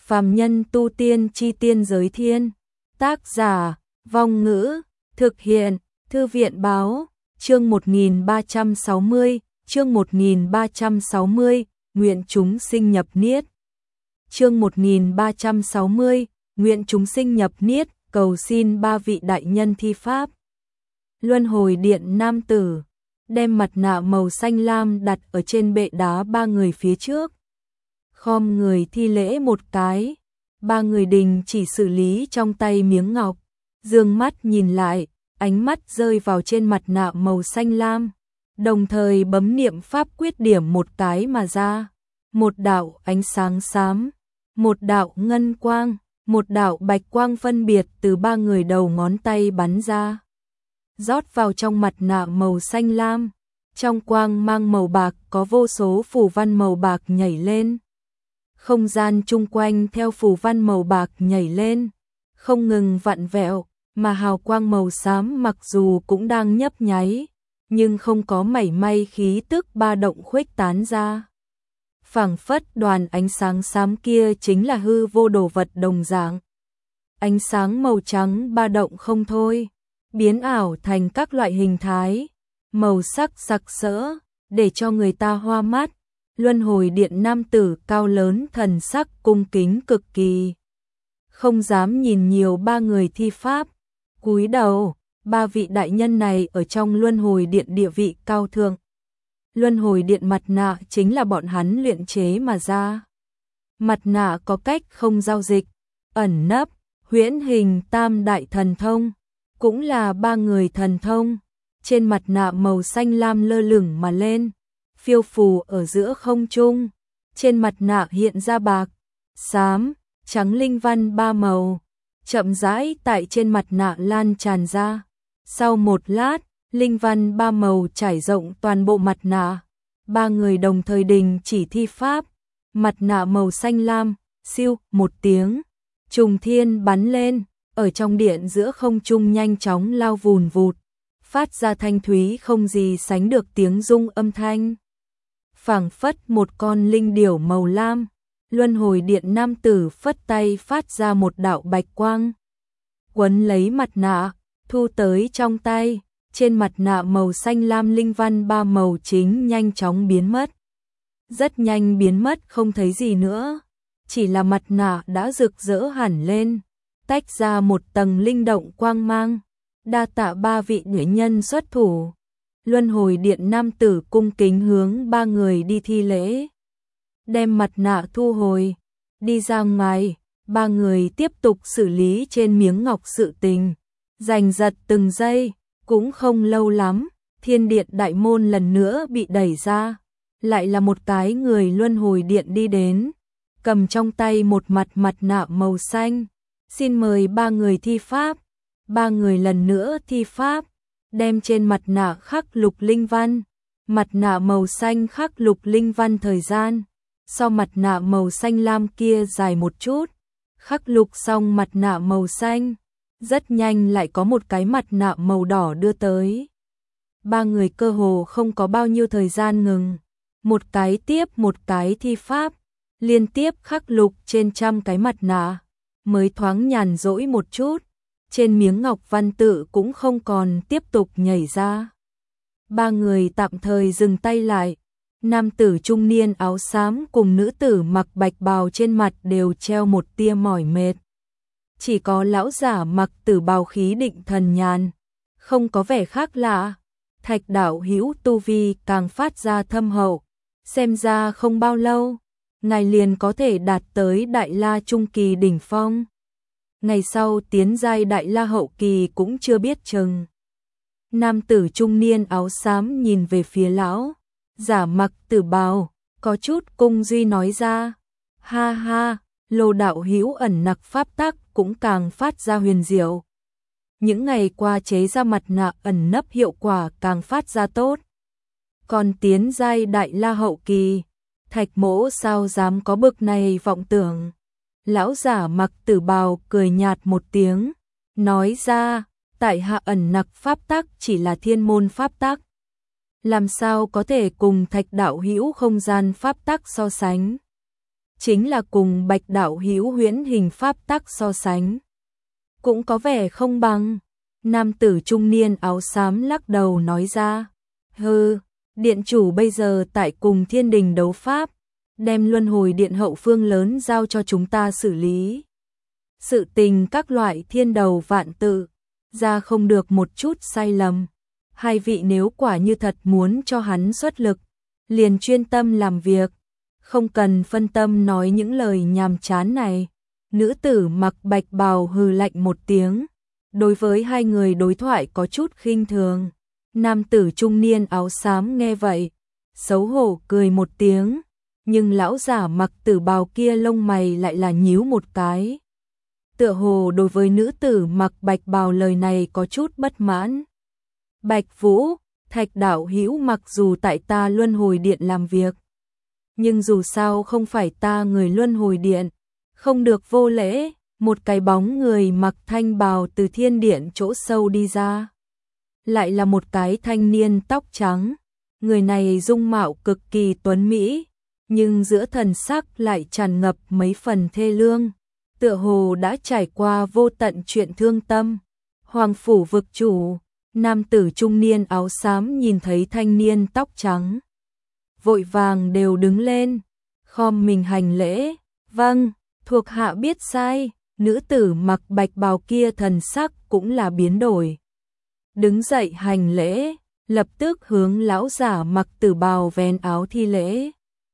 Phàm nhân tu tiên chi tiên giới thiên. Tác giả, Vong Ngữ, thực hiện, Thư viện báo, chương 1360, chương 1360, nguyện chúng sinh nhập niết. Chương 1360, nguyện chúng sinh nhập niết, cầu xin ba vị đại nhân thi pháp. Luân hồi điện nam tử, đem mặt nạ màu xanh lam đặt ở trên bệ đá ba người phía trước. Khom người thi lễ một cái, ba người đình chỉ xử lý trong tay miếng ngọc, dương mắt nhìn lại, ánh mắt rơi vào trên mặt nạ màu xanh lam, đồng thời bấm niệm pháp quyết điểm một cái mà ra. Một đạo ánh sáng xám, một đạo ngân quang, một đạo bạch quang phân biệt từ ba người đầu ngón tay bắn ra, rót vào trong mặt nạ màu xanh lam. Trong quang mang màu bạc có vô số phù văn màu bạc nhảy lên. Không gian chung quanh theo phù văn màu bạc nhảy lên, không ngừng vặn vẹo, mà hào quang màu xám mặc dù cũng đang nhấp nháy, nhưng không có mảy may khí tức ba động khuếch tán ra. Phảng phất đoàn ánh sáng xám kia chính là hư vô đồ vật đồng dạng. Ánh sáng màu trắng ba động không thôi, biến ảo thành các loại hình thái, màu sắc sặc sỡ, để cho người ta hoa mắt. Luân hồi điện nam tử cao lớn thần sắc cung kính cực kỳ, không dám nhìn nhiều ba người thi pháp, cúi đầu. Ba vị đại nhân này ở trong luân hồi điện địa vị cao thượng. Luân hồi điện mặt nạ chính là bọn hắn luyện chế mà ra. Mặt nạ có cách không giao dịch, ẩn nấp, huyễn hình tam đại thần thông, cũng là ba người thần thông. Trên mặt nạ màu xanh lam lơ lửng mà lên, phiêu phù ở giữa không trung. Trên mặt nạ hiện ra bạc, xám, trắng linh văn ba màu, chậm rãi tại trên mặt nạ lan tràn ra. Sau một lát, linh văn ba màu trải rộng toàn bộ mặt nạ. Ba người đồng thời đình chỉ thi pháp. Mặt nạ màu xanh lam, siêu một tiếng, trùng thiên bắn lên, ở trong điện giữa không trung nhanh chóng lao vùn vụt, phát ra thanh thúy không gì sánh được tiếng rung âm thanh. Phảng phất một con linh điểu màu lam. Luân hồi điện nam tử phất tay phát ra một đạo bạch quang, quấn lấy mặt nạ, thu tới trong tay. Trên mặt nạ màu xanh lam linh văn ba màu chính nhanh chóng biến mất. Rất nhanh biến mất không thấy gì nữa, chỉ là mặt nạ đã rực rỡ hẳn lên, tách ra một tầng linh động quang mang. Đa tạ ba vị nữ nhân xuất thủ. Luân hồi điện nam tử cung kính hướng ba người đi thi lễ, đem mặt nạ thu hồi, đi ra ngoài. Ba người tiếp tục xử lý trên miếng ngọc sự tình, giành giật từng giây. Cũng không lâu lắm, thiên điện đại môn lần nữa bị đẩy ra, lại là một cái người luân hồi điện đi đến, cầm trong tay một mặt nạ màu xanh. Xin mời ba người thi pháp. Ba người lần nữa thi pháp, đem trên mặt nạ khắc lục linh văn. Mặt nạ màu xanh khắc lục linh văn thời gian, sau mặt nạ màu xanh lam kia dài một chút, khắc lục xong mặt nạ màu xanh, rất nhanh lại có một cái mặt nạ màu đỏ đưa tới. Ba người cơ hồ không có bao nhiêu thời gian ngừng, một cái tiếp một cái thi pháp, liên tiếp khắc lục trên trăm cái mặt nạ, mới thoáng nhàn rỗi một chút. Trên miếng ngọc văn tự cũng không còn tiếp tục nhảy ra. Ba người tạm thời dừng tay lại. Nam tử trung niên áo xám cùng nữ tử mặc bạch bào trên mặt đều treo một tia mỏi mệt. Chỉ có lão giả mặc tử bào khí định thần nhàn, không có vẻ khác lạ. Thạch đạo hữu tu vi càng phát ra thâm hậu, xem ra không bao lâu, ngài liền có thể đạt tới đại la trung kỳ đỉnh phong. Ngày sau tiến giai đại la hậu kỳ cũng chưa biết chừng. Nam tử trung niên áo xám nhìn về phía lão giả mặc tử bào, có chút cung duy nói ra. Ha ha, Lô đạo hữu ẩn nặc pháp tắc cũng càng phát ra huyền diệu. Những ngày qua chế ra mặt nạ ẩn nấp hiệu quả càng phát ra tốt. Còn tiến giai đại la hậu kỳ, Thạch mỗ sao dám có bực này vọng tưởng. Lão giả mặc tử bào cười nhạt một tiếng, nói ra, tại hạ ẩn nặc pháp tắc chỉ là thiên môn pháp tắc, làm sao có thể cùng Thạch đạo hữu không gian pháp tắc so sánh. chính là cùng Bạch đạo hữu huyễn hình pháp tắc so sánh, cũng có vẻ không bằng. Nam tử trung niên áo xám lắc đầu nói ra, hừ, điện chủ bây giờ tại cùng thiên đình đấu pháp, đem luân hồi điện hậu phương lớn giao cho chúng ta xử lý. Sự tình các loại thiên đầu vạn tự, ra không được một chút sai lầm. Hai vị nếu quả như thật muốn cho hắn xuất lực, liền chuyên tâm làm việc, không cần phân tâm nói những lời nhàm chán này. Nữ tử mặc bạch bào hừ lạnh một tiếng, đối với hai người đối thoại có chút khinh thường. Nam tử trung niên áo xám nghe vậy, xấu hổ cười một tiếng, nhưng lão giả mặc tử bào kia lông mày lại là nhíu một cái. Tựa hồ đối với nữ tử mặc bạch bào lời này có chút bất mãn. Bạch Vũ, Thạch đạo hữu mặc dù tại ta luân hồi điện làm việc, nhưng dù sao không phải ta người luân hồi điện, không được vô lễ. Một cái bóng người mặc thanh bào từ thiên điện chỗ sâu đi ra. Lại là một cái thanh niên tóc trắng. Người này dung mạo cực kỳ tuấn mỹ, nhưng giữa thần sắc lại tràn ngập mấy phần thê lương. Tựa hồ đã trải qua vô tận chuyện thương tâm. Hoàng phủ vực chủ, nam tử trung niên áo xám nhìn thấy thanh niên tóc trắng, vội vàng đều đứng lên, khom mình hành lễ. Vâng, thuộc hạ biết sai. Nữ tử mặc bạch bào kia thần sắc cũng là biến đổi. Đứng dậy hành lễ, lập tức hướng lão giả mặc tử bào vén áo thi lễ.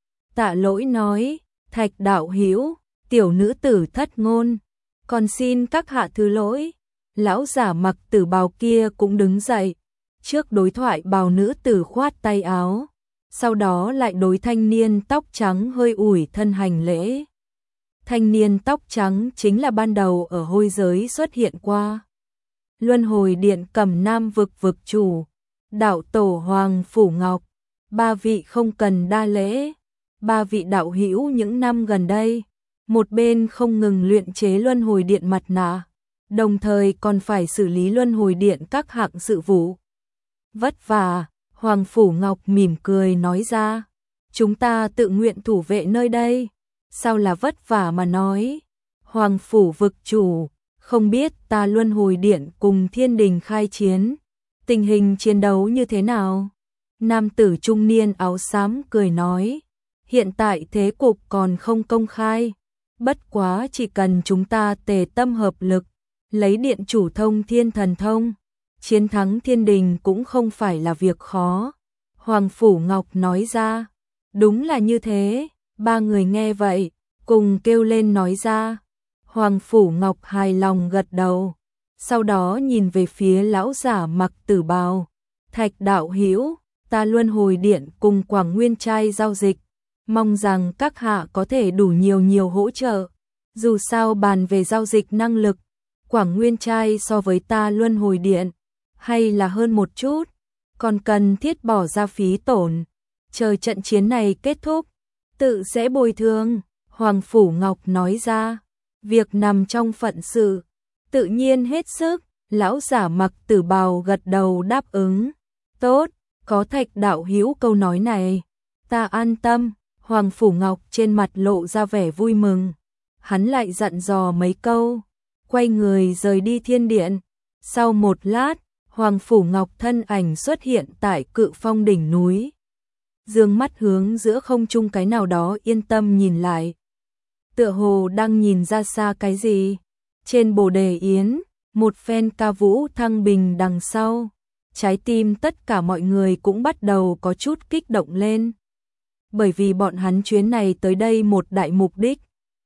Tạ lỗi nói, Thạch đạo hữu, tiểu nữ tử thất ngôn, còn xin các hạ thứ lỗi. Lão giả mặc tử bào kia cũng đứng dậy, trước đối thoại bào nữ tử khoát tay áo, sau đó lại đối thanh niên tóc trắng hơi ủi thân hành lễ. Thanh niên tóc trắng chính là ban đầu ở hôi giới xuất hiện qua. Luân hồi điện Cẩm Nam vực vực chủ, đạo tổ Hoàng Phủ Ngọc. Ba vị không cần đa lễ. Ba vị đạo hữu những năm gần đây, một bên không ngừng luyện chế luân hồi điện mặt nạ, đồng thời còn phải xử lý luân hồi điện các hạng sự vụ. Vất vả, Hoàng Phủ Ngọc mỉm cười nói ra. Chúng ta tự nguyện thủ vệ nơi đây. Sao là vất vả mà nói? Hoàng phủ vực chủ, không biết ta luân hồi điện cùng thiên đình khai chiến, tình hình chiến đấu như thế nào? Nam tử trung niên áo xám cười nói, hiện tại thế cục còn không công khai, bất quá chỉ cần chúng ta tề tâm hợp lực, lấy điện chủ thông thiên thần thông, chiến thắng thiên đình cũng không phải là việc khó. Hoàng Phủ Ngọc nói ra, đúng là như thế. Ba người nghe vậy, cùng kêu lên nói ra. Hoàng Phủ Ngọc hài lòng gật đầu, sau đó nhìn về phía lão giả mặc tử bào. Thạch đạo hữu, ta luân hồi điện cùng Quảng Nguyên trai giao dịch, mong rằng các hạ có thể đủ nhiều hỗ trợ. Dù sao bàn về giao dịch năng lực, Quảng Nguyên trai so với ta luân hồi điện, hay là hơn một chút, còn cần thiết bỏ ra phí tổn. Chờ trận chiến này kết thúc, tự sẽ bồi thường. Hoàng Phủ Ngọc nói ra, việc nằm trong phận sự, tự nhiên hết sức. Lão giả mặc tử bào gật đầu đáp ứng. Tốt, có Thạch đạo hữu câu nói này, ta an tâm. Hoàng Phủ Ngọc trên mặt lộ ra vẻ vui mừng. Hắn lại dặn dò mấy câu, quay người rời đi thiên điện. Sau một lát, Hoàng Phủ Ngọc thân ảnh xuất hiện tại Cự Phong đỉnh núi. Dương mắt hướng giữa không trung cái nào đó yên tâm nhìn lại. Tựa hồ đang nhìn ra xa cái gì. Trên bồ đề yến, một phen ca vũ thăng bình đằng sau. Trái tim tất cả mọi người cũng bắt đầu có chút kích động lên. Bởi vì bọn hắn chuyến này tới đây một đại mục đích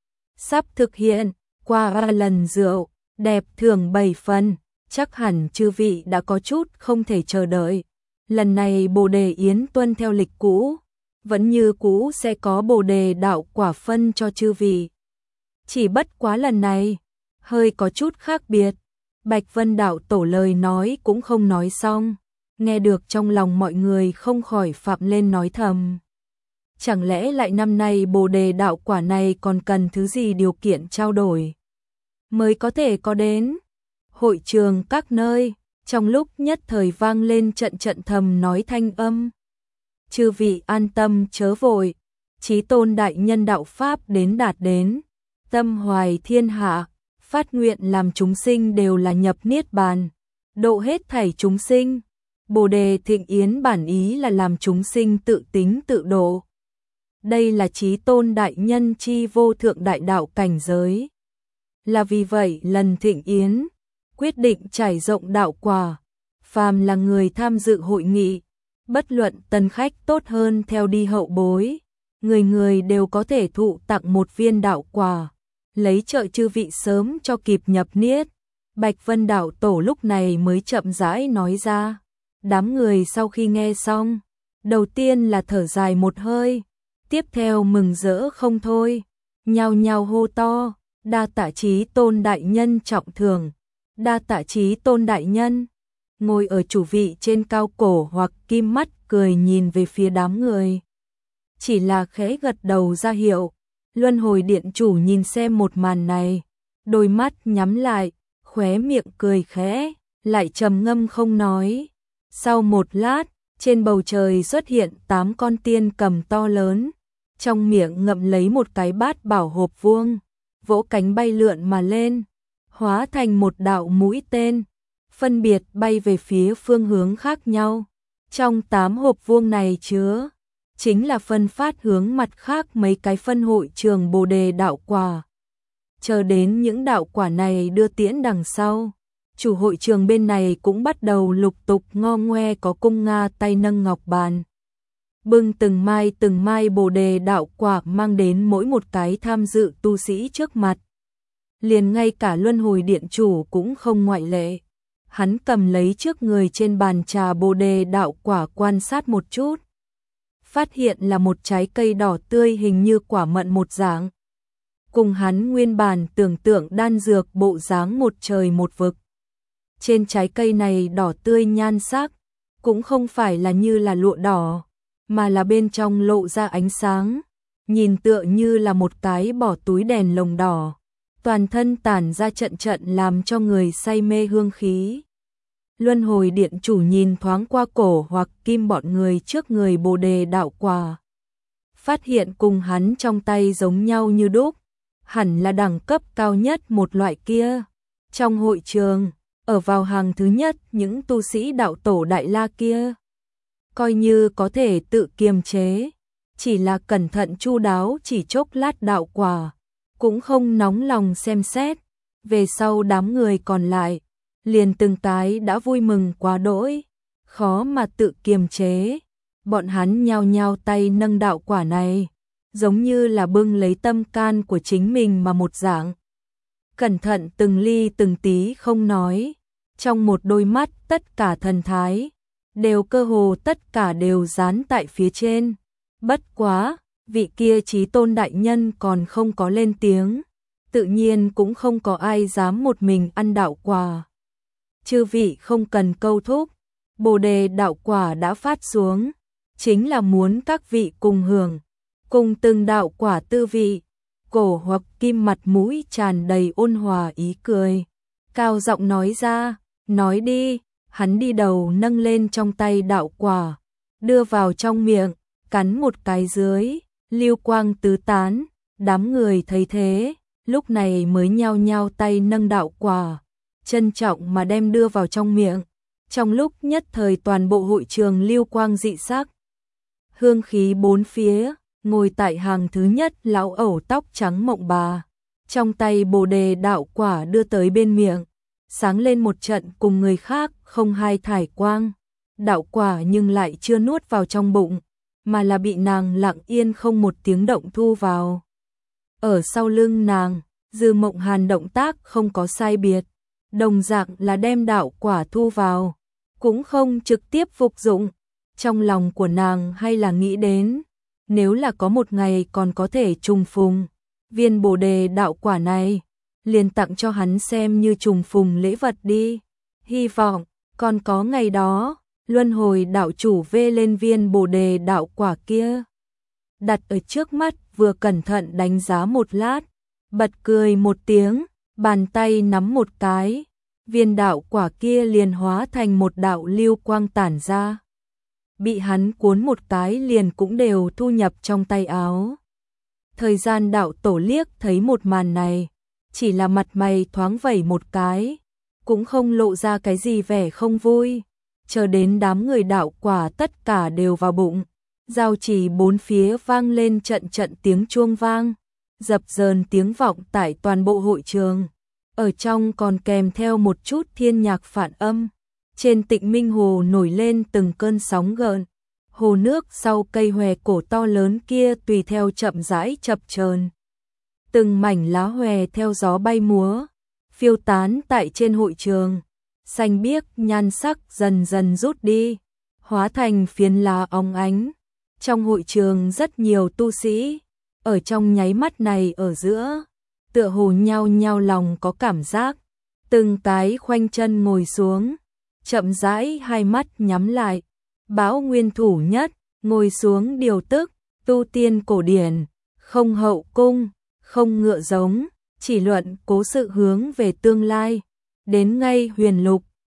sắp thực hiện. Qua 3 lần rượu, đẹp thưởng 7 phần, chắc hẳn chư vị đã có chút không thể chờ đợi. Lần này bồ đề yến tuân theo lịch cũ, vẫn như cũ sẽ có bồ đề đạo quả phân cho chư vị. Chỉ bất quá lần này, hơi có chút khác biệt. Bạch Vân đạo tổ lời nói cũng không nói xong, nghe được trong lòng mọi người không khỏi phạm lên nói thầm. Chẳng lẽ lại năm nay bồ đề đạo quả này còn cần thứ gì điều kiện trao đổi mới có thể có đến? Hội trường các nơi, trong lúc nhất thời vang lên trận trận thầm nói thanh âm. Chư vị an tâm chớ vội, Chí Tôn đại nhân đạo pháp đến đạt đến, tâm hoài thiên hạ, phát nguyện làm chúng sinh đều là nhập niết bàn, độ hết thảy chúng sinh. Bồ đề thịnh yến bản ý là làm chúng sinh tự tính tự độ. Đây là Chí Tôn đại nhân chi vô thượng đại đạo cảnh giới. Là vì vậy lần thịnh yến, quyết định trải rộng đạo quả, phàm là người tham dự hội nghị, bất luận tân khách tốt hơn theo đi hậu bối, người người đều có thể thụ tặng một viên đạo quả, lấy trợ chư vị sớm cho kịp nhập niết. Bạch Vân đạo tổ lúc này mới chậm rãi nói ra. Đám người sau khi nghe xong, đầu tiên là thở dài một hơi, tiếp theo mừng rỡ không thôi, nhao nhao hô to, đa tạ Chí Tôn đại nhân trọng thưởng, đa tạ Chí Tôn đại nhân. Ngồi ở chủ vị trên cao cổ hoặc kim mắt cười nhìn về phía đám người, chỉ là khẽ gật đầu ra hiệu. Luân hồi điện chủ nhìn xem một màn này, đôi mắt nhắm lại, khóe miệng cười khẽ, lại trầm ngâm không nói. Sau một lát, trên bầu trời xuất hiện 8 con tiên cầm to lớn, trong miệng ngậm lấy một cái bát bảo hộp vuông, vỗ cánh bay lượn mà lên, hóa thành một đạo mũi tên, phân biệt bay về phía phương hướng khác nhau. Trong 8 hộp vuông này chứa chính là phân phát hướng mặt khác mấy cái phân hội trường Bồ đề đạo quả. Chờ đến những đạo quả này đưa tiễn đằng sau, chủ hội trường bên này cũng bắt đầu lục tục ngo ngoe có cung Nga tay nâng ngọc bàn, bưng từng mai Bồ đề đạo quả mang đến mỗi một cái tham dự tu sĩ trước mặt. Liền ngay cả luân hồi điện chủ cũng không ngoại lệ. Hắn cầm lấy trước người trên bàn trà Bồ đề đạo quả quan sát một chút, phát hiện là một trái cây đỏ tươi hình như quả mận một dạng, cùng hắn nguyên bản tưởng tượng đan dược bộ dáng một trời một vực. Trên trái cây này đỏ tươi nhan sắc, cũng không phải là như là lụa đỏ, mà là bên trong lộ ra ánh sáng, nhìn tựa như là một cái bỏ túi đèn lồng đỏ, toàn thân tản ra trận trận làm cho người say mê hương khí. Luân hồi điện chủ nhìn thoáng qua cổ hoặc kim bọn người trước người Bồ đề đạo quả, phát hiện cùng hắn trong tay giống nhau như đúc, hẳn là đẳng cấp cao nhất một loại kia. Trong hội trường, ở vào hàng thứ nhất những tu sĩ đạo tổ Đại La kia, coi như có thể tự kiềm chế, chỉ là cẩn thận chu đáo chỉ chốc lát đạo quả, cũng không nóng lòng xem xét. Về sau đám người còn lại, liền từng cái đã vui mừng quá đỗi, khó mà tự kiềm chế. Bọn hắn nhao nhao tay nâng đạo quả này, giống như là bưng lấy tâm can của chính mình mà một dạng. Cẩn thận từng ly từng tí không nói, trong một đôi mắt tất cả thần thái, đều cơ hồ tất cả đều dán tại phía trên. Bất quá, vị kia Chí Tôn đại nhân còn không có lên tiếng, tự nhiên cũng không có ai dám một mình ăn đạo quả. Chư vị không cần câu thúc, Bồ đề đạo quả đã phát xuống, chính là muốn các vị cùng hưởng, cùng từng đạo quả tư vị. Cổ hoặc kim mặt mũi tràn đầy ôn hòa ý cười, cao giọng nói ra, nói đi. Hắn đi đầu nâng lên trong tay đạo quả, đưa vào trong miệng, cắn một cái dưới, lưu quang tứ tán. Đám người thấy thế, lúc này mới nhao nhao tay nâng đạo quả, trân trọng mà đem đưa vào trong miệng. Trong lúc nhất thời toàn bộ hội trường lưu quang dị sắc, hương khí bốn phía. Ngồi tại hàng thứ nhất lão ẩu tóc trắng Mộng Bà, trong tay Bồ đề đạo quả đưa tới bên miệng, sáng lên một trận cùng người khác không hai thải quang. Đạo quả nhưng lại chưa nuốt vào trong bụng, mà là bị nàng lặng yên không một tiếng động thu vào. Ở sau lưng nàng, Dư Mộng Hàn động tác không có sai biệt, đồng dạng là đem đạo quả thu vào, cũng không trực tiếp phục dụng. Trong lòng của nàng hay là nghĩ đến, nếu là có một ngày còn có thể trùng phùng viên Bồ đề đạo quả này, liền tặng cho hắn xem như trùng phùng lễ vật đi. Hy vọng còn có ngày đó. Luân hồi đạo chủ vê lên viên Bồ đề đạo quả kia, đặt ở trước mắt, vừa cẩn thận đánh giá một lát, bật cười một tiếng, bàn tay nắm một cái, viên đạo quả kia liền hóa thành một đạo lưu quang tản ra. bị hắn cuốn một cái liền cũng đều thu nhập trong tay áo. Thời gian đạo tổ liếc thấy một màn này, chỉ là mặt mày thoáng vẩy một cái, cũng không lộ ra cái gì vẻ không vui, chờ đến đám người đạo quả tất cả đều vào bụng, giao chỉ bốn phía vang lên trận trận tiếng chuông vang, dập dờn tiếng vọng tại toàn bộ hội trường, ở trong còn kèm theo một chút thiên nhạc phản âm, trên Tịnh Minh Hồ nổi lên từng cơn sóng gợn, hồ nước sau cây hòe cổ to lớn kia tùy theo chậm rãi chập chờn. Từng mảnh lá hòe theo gió bay múa, phiêu tán tại trên hội trường, xanh biếc nhan sắc dần dần rút đi, hóa thành phiến lá óng ánh. Trong hội trường rất nhiều tu sĩ, ở trong nháy mắt này ở giữa, tựa hồ nhao nhao lòng có cảm giác, từng cái khoanh chân ngồi xuống, chậm rãi hai mắt nhắm lại, bão nguyên thủ nhất, ngồi xuống điều tức, tu tiên cổ điển, không hậu cung, không ngựa giống, chỉ luận cố sự hướng về tương lai, đến ngay huyền lục,